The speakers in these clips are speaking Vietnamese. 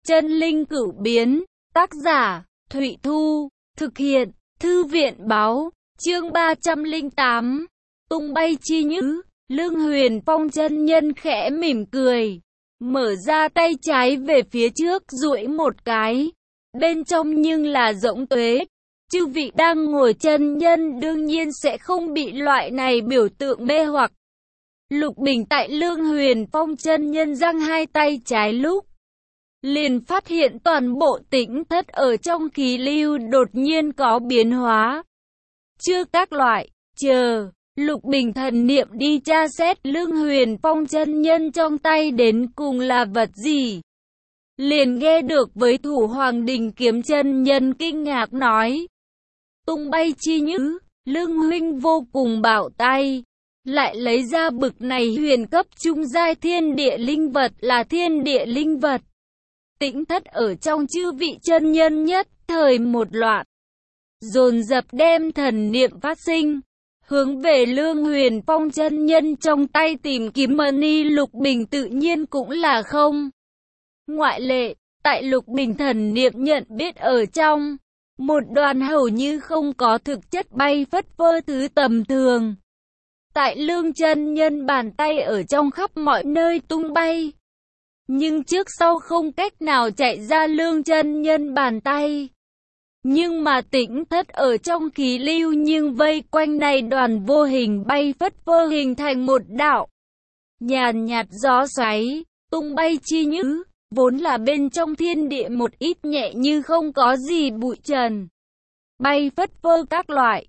Chân linh cửu biến, tác giả, Thụy Thu, thực hiện, Thư viện báo, chương 308, tung bay chi nhữ, Lương Huyền Phong chân nhân khẽ mỉm cười, mở ra tay trái về phía trước duỗi một cái, bên trong nhưng là rỗng tuế. Chư vị đang ngồi chân nhân đương nhiên sẽ không bị loại này biểu tượng mê hoặc. Lục Bình tại Lương Huyền Phong chân nhân giang hai tay trái lúc, liền phát hiện toàn bộ tĩnh thất ở trong khí lưu đột nhiên có biến hóa. Chưa các loại, chờ, Lục Bình thần niệm đi tra xét Lương Huyền Phong chân nhân trong tay đến cùng là vật gì. Liền nghe được với Thủ Hoàng Đình Kiếm chân nhân kinh ngạc nói. Tung bay chi nhữ, Lương huynh vô cùng bảo tay. Lại lấy ra bực này huyền cấp trung giai thiên địa linh vật là thiên địa linh vật. Tĩnh thất ở trong chư vị chân nhân nhất thời một loạt, dồn dập đem thần niệm phát sinh, hướng về Lương Huyền Phong chân nhân trong tay tìm kiếm mani. Lục Bình tự nhiên cũng là không ngoại lệ, tại Lục Bình thần niệm nhận biết ở trong, một đoàn hầu như không có thực chất bay phất phơ thứ tầm thường. Tại Lương chân nhân bàn tay ở trong khắp mọi nơi tung bay. Nhưng trước sau không cách nào chạy ra Lương chân nhân bàn tay. Nhưng mà tĩnh thất ở trong khí lưu nhưng vây quanh này đoàn vô hình bay phất phơ hình thành một đạo nhàn nhạt gió xoáy, tung bay chi nhữ, vốn là bên trong thiên địa một ít nhẹ như không có gì bụi trần. Bay phất phơ các loại,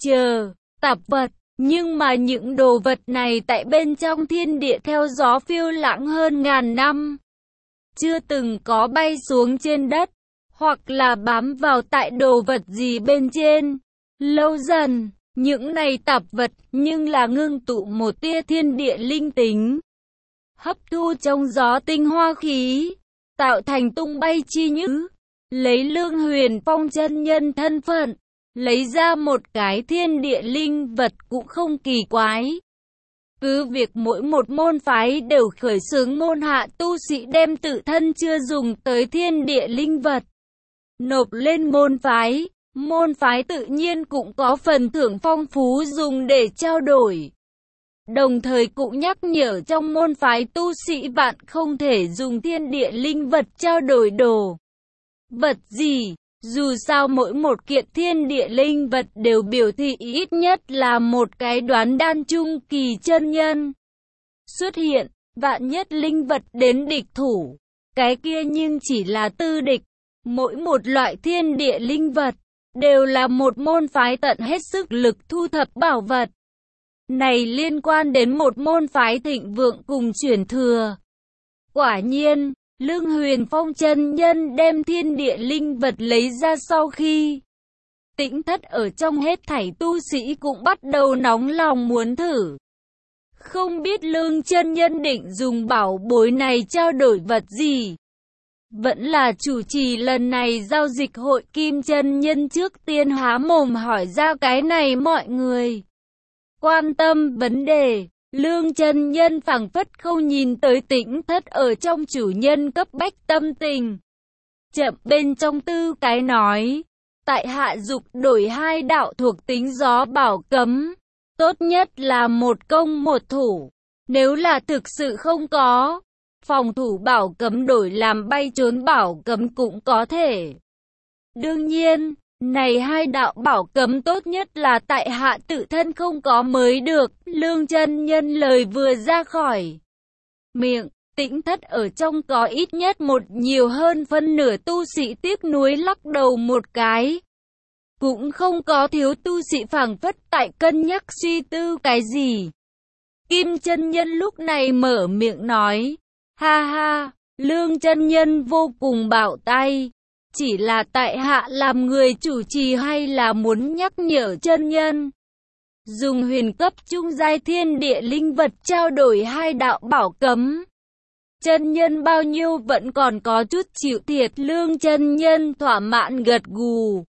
tạp vật. Nhưng mà những đồ vật này tại bên trong thiên địa theo gió phiêu lãng hơn ngàn năm, chưa từng có bay xuống trên đất, hoặc là bám vào tại đồ vật gì bên trên. Lâu dần, những này tạp vật nhưng là ngưng tụ một tia thiên địa linh tính, hấp thu trong gió tinh hoa khí, tạo thành tung bay chi nhữ. Lấy Lương Huyền Phong chân nhân thân phận, lấy ra một cái thiên địa linh vật cũng không kỳ quái. Cứ việc mỗi một môn phái đều khởi xướng môn hạ tu sĩ đem tự thân chưa dùng tới thiên địa linh vật nộp lên môn phái tự nhiên cũng có phần thưởng phong phú dùng để trao đổi. Đồng thời cũng nhắc nhở trong môn phái tu sĩ vạn không thể dùng thiên địa linh vật trao đổi đồ vật gì. Dù sao mỗi một kiện thiên địa linh vật đều biểu thị ít nhất là một cái đoán đan trung kỳ chân nhân xuất hiện, vạn nhất linh vật đến địch thủ, cái kia nhưng chỉ là tư địch. Mỗi một loại thiên địa linh vật đều là một môn phái tận hết sức lực thu thập bảo vật. Này liên quan đến một môn phái thịnh vượng cùng truyền thừa. Quả nhiên, Lương Huyền Phong chân nhân đem thiên địa linh vật lấy ra sau khi tĩnh thất ở trong hết thảy tu sĩ cũng bắt đầu nóng lòng muốn thử. Không biết Lương chân nhân định dùng bảo bối này trao đổi vật gì. Vẫn là chủ trì lần này giao dịch hội Kim chân nhân trước tiên há mồm hỏi ra cái này mọi người quan tâm vấn đề. Lương chân nhân phảng phất không nhìn tới tĩnh thất ở trong chủ nhân cấp bách tâm tình. Chậm bên trong tư cái nói, tại hạ dục đổi 2 đạo thuộc tính gió bảo cấm, tốt nhất là một công một thủ, nếu là thực sự không có, phòng thủ bảo cấm đổi làm bay trốn bảo cấm cũng có thể. Đương nhiên, này 2 đạo bảo cấm tốt nhất là tại hạ tự thân không có mới được. Lương chân nhân lời vừa ra khỏi miệng, tĩnh thất ở trong có ít nhất một nhiều hơn phân nửa tu sĩ tiếc nuối lắc đầu một cái. Cũng không có thiếu tu sĩ phảng phất tại cân nhắc suy tư cái gì. Kim chân nhân lúc này mở miệng nói, ha ha, Lương chân nhân vô cùng bảo tay. Chỉ là tại hạ làm người chủ trì hay là muốn nhắc nhở chân nhân. Dùng huyền cấp trung giai thiên địa linh vật trao đổi 2 đạo bảo cấm. Chân nhân bao nhiêu vẫn còn có chút chịu thiệt. Lương chân nhân thỏa mãn gật gù.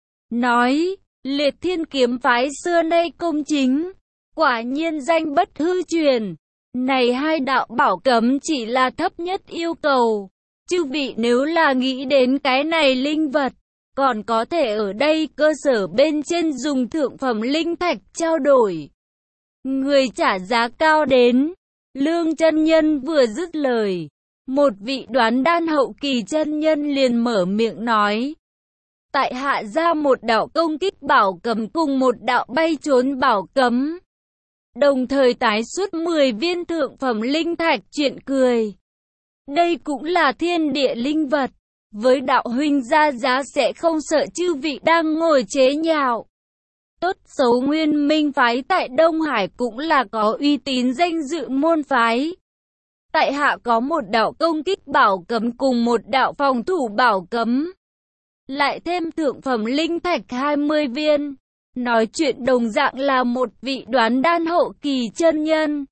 Nói, Liệt Thiên kiếm phái xưa nay công chính. Quả nhiên danh bất hư truyền. Này 2 đạo bảo cấm chỉ là thấp nhất yêu cầu. Chư vị nếu là nghĩ đến cái này linh vật, còn có thể ở đây cơ sở bên trên dùng thượng phẩm linh thạch trao đổi. Người trả giá cao đến. Lương chân nhân vừa dứt lời, một vị đoán đan hậu kỳ chân nhân liền mở miệng nói. Tại hạ ra một đạo công kích bảo cấm cùng một đạo bay trốn bảo cấm. Đồng thời tái xuất 10 viên thượng phẩm linh thạch. Chuyện cười. Đây cũng là thiên địa linh vật. Với đạo huynh ra giá sẽ không sợ chư vị đang ngồi chế nhạo. Tốt xấu Nguyên Minh phái tại Đông Hải cũng là có uy tín danh dự môn phái. Tại hạ có một đạo công kích bảo cấm cùng một đạo phòng thủ bảo cấm. Lại thêm thượng phẩm linh thạch 20 viên. Nói chuyện đồng dạng là một vị đoán đan hậu kỳ chân nhân.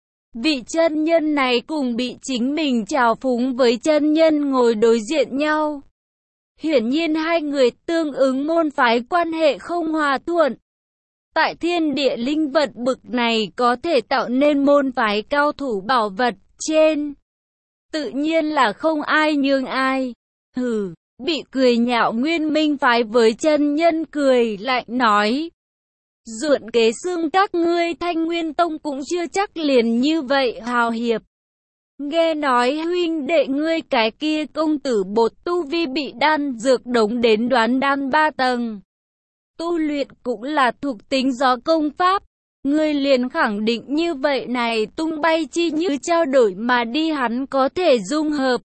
Vị chân nhân này cùng bị chính mình trào phúng với chân nhân ngồi đối diện nhau. Hiển nhiên hai người tương ứng môn phái quan hệ không hòa thuận. Tại thiên địa linh vật bực này có thể tạo nên môn phái cao thủ bảo vật trên. Tự nhiên là không ai nhường ai. Hừ, bị cười nhạo Nguyên Minh phái với chân nhân cười lạnh nói. Duộn kế xương các ngươi Thanh Nguyên Tông cũng chưa chắc liền như vậy hào hiệp. Nghe nói huynh đệ ngươi cái kia công tử bột tu vi bị đan dược đống đến đoán đan 3 tầng. Tu luyện cũng là thuộc tính gió công pháp. Ngươi liền khẳng định như vậy này tung bay chi như trao đổi mà đi hắn có thể dung hợp.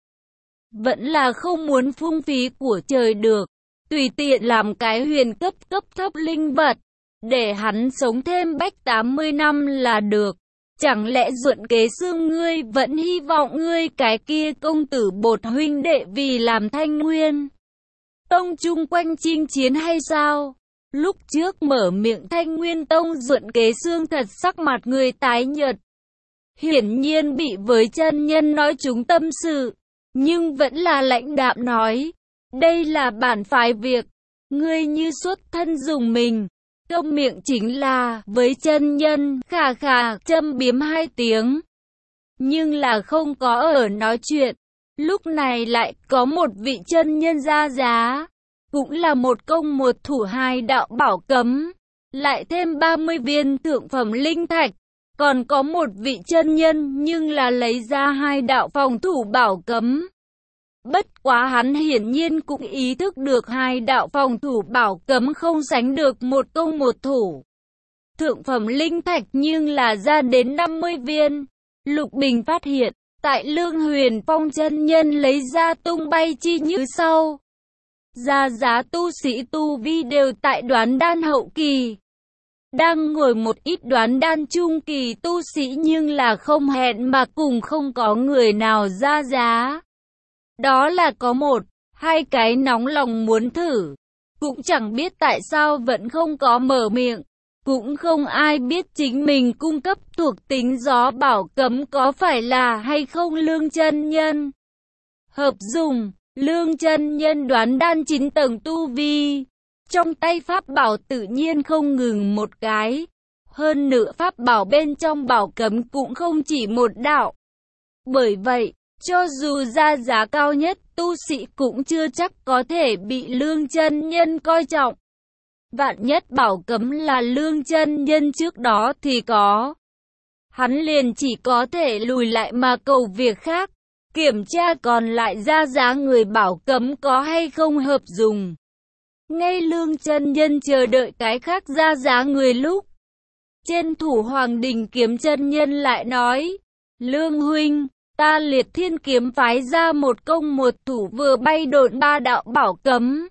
Vẫn là không muốn phung phí của trời được. Tùy tiện làm cái huyền cấp thấp linh vật. Để hắn sống thêm 80 năm là được. Chẳng lẽ Duộn kế xương ngươi vẫn hy vọng ngươi cái kia công tử bột huynh đệ vì làm Thanh Nguyên Tông chung quanh chinh chiến hay sao? Lúc trước mở miệng Thanh Nguyên Tông Duộn kế xương thật sắc mặt người tái nhợt. Hiển nhiên bị với chân nhân nói chúng tâm sự. Nhưng vẫn là lãnh đạm nói. Đây là bản phái việc. Ngươi như xuất thân dùng mình. Câm miệng chính là với chân nhân khà khà châm biếm 2 tiếng. Nhưng là không có ở nói chuyện. Lúc này lại có một vị chân nhân ra giá. Cũng là một công một thủ 2 đạo bảo cấm. Lại thêm 30 viên thượng phẩm linh thạch. Còn có một vị chân nhân nhưng là lấy ra 2 đạo phòng thủ bảo cấm. Bất quá hắn hiển nhiên cũng ý thức được 2 đạo phòng thủ bảo cấm không sánh được một công một thủ. Thượng phẩm linh thạch nhưng là ra đến 50 viên. Lục Bình phát hiện, tại Lương Huyền Phong chân nhân lấy ra tung bay chi như sau. Ra giá tu sĩ tu vi đều tại đoán đan hậu kỳ. Đang ngồi một ít đoán đan trung kỳ tu sĩ nhưng là không hẹn mà cùng không có người nào ra giá. Đó là có 1-2 cái nóng lòng muốn thử. Cũng chẳng biết tại sao vẫn không có mở miệng. Cũng không ai biết chính mình cung cấp thuộc tính gió bảo cấm có phải là hay không Lương chân nhân. Hợp dùng, Lương chân nhân đoán đan 9 tầng tu vi. Trong tay pháp bảo tự nhiên không ngừng một cái. Hơn nữa pháp bảo bên trong bảo cấm cũng không chỉ một đạo. Bởi vậy, cho dù ra giá cao nhất, tu sĩ cũng chưa chắc có thể bị Lương chân nhân coi trọng. Vạn nhất bảo cấm là Lương chân nhân trước đó thì có. Hắn liền chỉ có thể lùi lại mà cầu việc khác. Kiểm tra còn lại ra giá người bảo cấm có hay không hợp dùng. Ngay Lương chân nhân chờ đợi cái khác ra giá người lúc. Trên thủ Hoàng Đình Kiếm chân nhân lại nói. Lương huynh, ta Liệt Thiên kiếm phái ra một công một thủ vừa bay độn 3 đạo bảo cấm.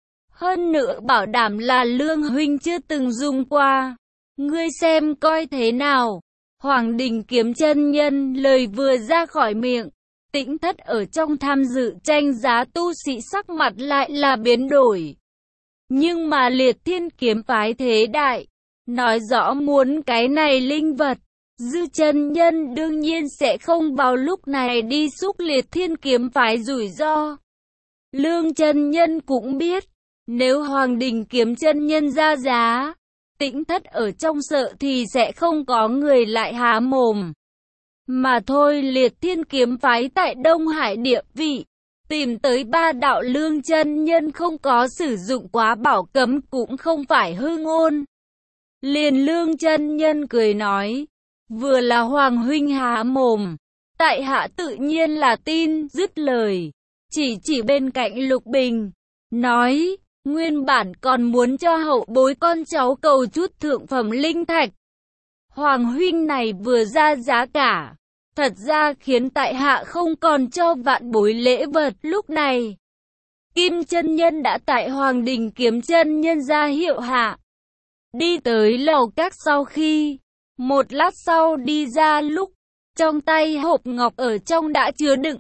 Hơn nữa bảo đảm là Lương huynh chưa từng dùng qua. Ngươi xem coi thế nào. Hoàng Đình Kiếm chân nhân lời vừa ra khỏi miệng. Tĩnh thất ở trong tham dự tranh giá tu sĩ sắc mặt lại là biến đổi. Nhưng mà Liệt Thiên kiếm phái thế đại. Nói rõ muốn cái này linh vật. Dư chân nhân đương nhiên sẽ không vào lúc này đi xúc Liệt Thiên kiếm phái rủi ro. Lương chân nhân cũng biết. Nếu Hoàng Đình kiếm chân nhân ra giá. Tĩnh thất ở trong sợ thì sẽ không có người lại há mồm. Mà thôi Liệt Thiên kiếm phái tại Đông Hải địa vị. tìm tới ba đạo Lương chân nhân không có sử dụng quá bảo cấm cũng không phải hư ngôn. Liền Lương chân nhân cười nói, vừa là Hoàng huynh há mồm, tại hạ tự nhiên là tin. Dứt lời, chỉ bên cạnh Lục Bình, nói, nguyên bản còn muốn cho hậu bối con cháu cầu chút thượng phẩm linh thạch. Hoàng huynh này vừa ra giá cả, thật ra khiến tại hạ không còn cho vạn bối lễ vật. Lúc này, Kim chân nhân đã tại Hoàng Đình Kiếm chân nhân ra hiệu hạ, đi tới lầu các. Sau khi một lát sau đi ra, lúc trong tay hộp ngọc ở trong đã chứa đựng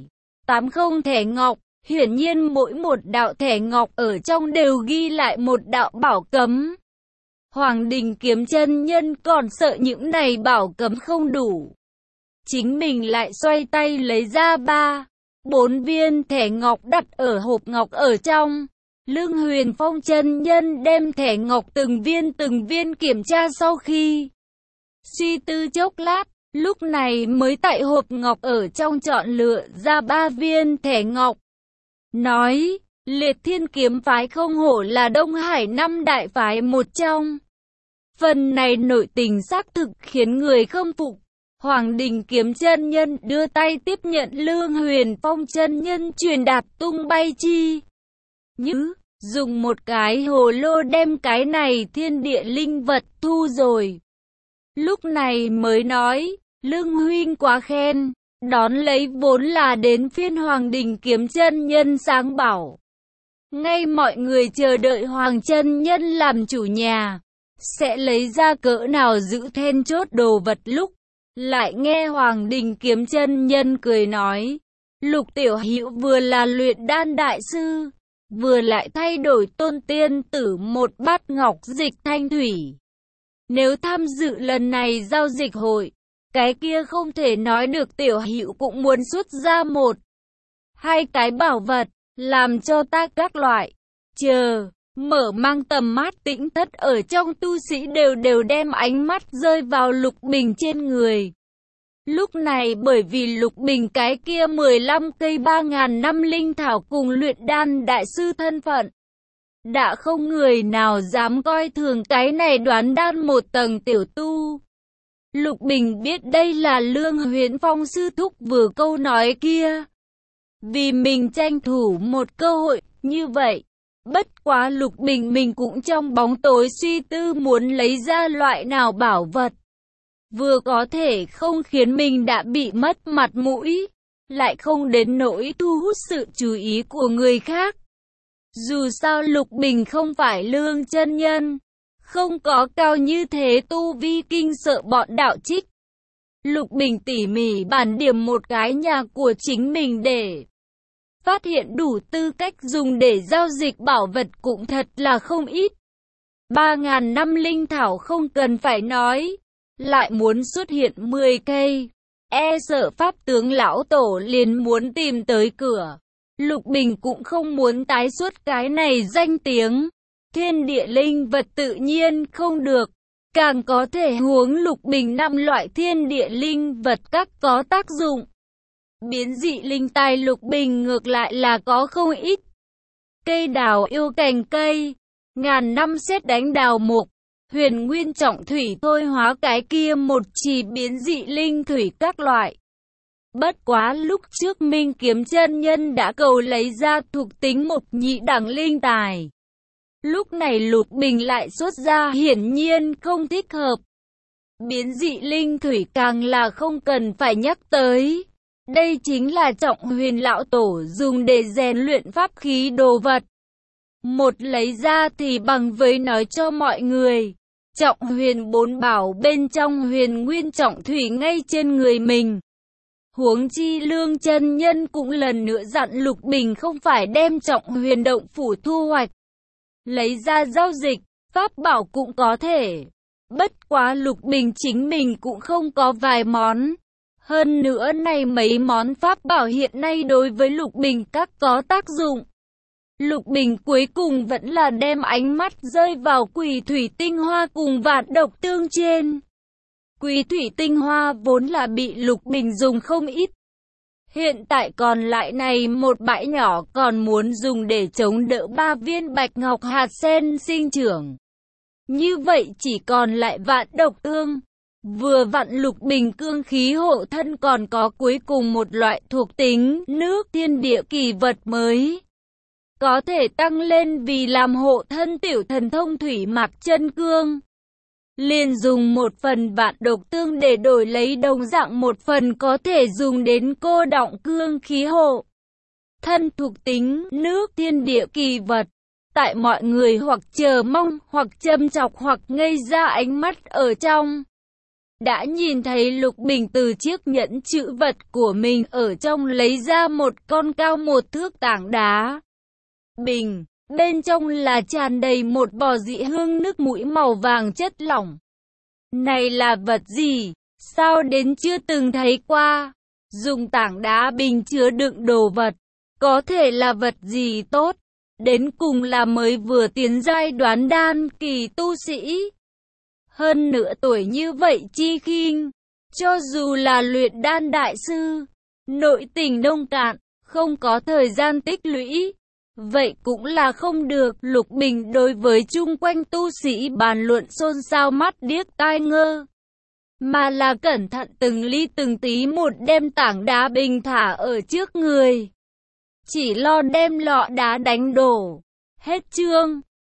7-8 thẻ ngọc. Hiển nhiên mỗi một đạo thẻ ngọc ở trong đều ghi lại một đạo bảo cấm. Hoàng Đình Kiếm chân nhân còn sợ những này bảo cấm không đủ, chính mình lại xoay tay lấy ra 3-4 viên thẻ ngọc đặt ở hộp ngọc ở trong. Lương Huyền Phong chân nhân đem thẻ ngọc từng viên kiểm tra, sau khi suy tư chốc lát, lúc này mới tại hộp ngọc ở trong chọn lựa ra 3 viên thẻ ngọc. Nói, Liệt Thiên kiếm phái không hổ là Đông Hải 5 đại phái một trong. Phần này nội tình xác thực khiến người khâm phục. Hoàng Đình Kiếm chân nhân đưa tay tiếp nhận Lương Huyền Phong chân nhân truyền đạt tung bay chi như, dùng một cái hồ lô đem cái này thiên địa linh vật thu rồi. Lúc này mới nói, Lương huynh quá khen. Đón lấy vốn là đến phiên Hoàng Đình Kiếm chân nhân sáng bảo. Ngay mọi người chờ đợi Hoàng chân nhân làm chủ nhà, sẽ lấy ra cỡ nào giữ then chốt đồ vật, lúc lại nghe Hoàng Đình Kiếm chân nhân cười nói, Lục tiểu hữu vừa là luyện đan đại sư, vừa lại thay đổi tôn tiên tử một bát ngọc dịch thanh thủy. Nếu tham dự lần này giao dịch hội, cái kia không thể nói được tiểu hữu cũng muốn xuất ra 1-2 cái bảo vật, làm cho ta các loại mở mang tầm mắt. Tĩnh thất ở trong tu sĩ đều đem ánh mắt rơi vào Lục Bình trên người. Lúc này bởi vì Lục Bình cái kia 15 cây 3.000 năm linh thảo cùng luyện đan đại sư thân phận, đã không người nào dám coi thường cái này đoán đan một tầng tiểu tu. Lục Bình biết đây là Lương Huyền Phong sư thúc vừa câu nói kia, vì mình tranh thủ một cơ hội như vậy. Bất quá Lục Bình mình cũng trong bóng tối suy tư muốn lấy ra loại nào bảo vật, vừa có thể không khiến mình đã bị mất mặt mũi, lại không đến nỗi thu hút sự chú ý của người khác. Dù sao Lục Bình không phải Lương chân nhân, không có cao như thế tu vi kinh sợ bọn đạo trích. Lục Bình tỉ mỉ bản điểm một cái nhà của chính mình để phát hiện đủ tư cách dùng để giao dịch bảo vật cũng thật là không ít. 3.000 năm linh thảo không cần phải nói, lại muốn xuất hiện 10 cây, e sợ pháp tướng lão tổ liền muốn tìm tới cửa. Lục Bình cũng không muốn tái xuất cái này danh tiếng. Thiên địa linh vật tự nhiên không được, càng có thể huống Lục Bình 5 loại thiên địa linh vật các có tác dụng. Biến dị linh tài Lục Bình ngược lại là có không ít. Cây đào yêu cành cây, ngàn năm sét đánh đào mục, huyền nguyên trọng thủy thôi hóa cái kia một chỉ biến dị linh thủy các loại. Bất quá lúc trước Minh Kiếm chân nhân đã cầu lấy ra thuộc tính một nhị đẳng linh tài. Lúc này Lục Bình lại xuất ra hiển nhiên không thích hợp. Biến dị linh thủy càng là không cần phải nhắc tới. Đây chính là Trọng Huyền lão tổ dùng để rèn luyện pháp khí đồ vật. Một lấy ra thì bằng với nói cho mọi người. Trọng Huyền 4 bảo bên trong huyền nguyên trọng thủy ngay trên người mình. Huống chi Lương chân nhân cũng lần nữa dặn Lục Bình không phải đem Trọng Huyền động phủ thu hoạch, lấy ra giao dịch, pháp bảo cũng có thể. Bất quá Lục Bình chính mình cũng không có vài món. Hơn nữa này mấy món pháp bảo hiện nay đối với Lục Bình các có tác dụng. Lục Bình cuối cùng vẫn là đem ánh mắt rơi vào Quỷ Thủy Tinh Hoa cùng Vạn Độc Tương trên. Quỷ Thủy Tinh Hoa vốn là bị Lục Bình dùng không ít. Hiện tại còn lại này một bãi nhỏ còn muốn dùng để chống đỡ 3 viên bạch ngọc hạt sen sinh trưởng. Như vậy chỉ còn lại vạn độc tương. Vừa vặn Lục Bình cương khí hộ thân còn có cuối cùng một loại thuộc tính nước thiên địa kỳ vật mới. Có thể tăng lên vì làm hộ thân tiểu thần thông thủy mạc chân cương. Liền dùng một phần vạn độc tương để đổi lấy đồng dạng một phần có thể dùng đến cô đọng cương khí hộ thân thuộc tính nước thiên địa kỳ vật. Tại mọi người hoặc chờ mong, hoặc châm chọc, hoặc ngây ra ánh mắt ở trong. Đã nhìn thấy Lục Bình từ chiếc nhẫn trữ vật của mình ở trong lấy ra một con cao 1 thước tảng đá. Bình, bên trong là tràn đầy một vò dị hương nước mũi màu vàng chất lỏng. Này là vật gì? Sao đến chưa từng thấy qua? Dùng tảng đá bình chứa đựng đồ vật. Có thể là vật gì tốt? Đến cùng là mới vừa tiến giai đoán đan kỳ tu sĩ. Hơn nửa tuổi như vậy chi khinh. Cho dù là luyện đan đại sư, nội tình nông cạn, không có thời gian tích lũy. Vậy cũng là không được. Lục Bình đối với chung quanh tu sĩ bàn luận xôn xao mắt điếc tai ngơ. Mà là cẩn thận từng ly từng tí một đem tảng đá bình thả ở trước người. Chỉ lo đem lọ đá đánh đổ. Hết chương.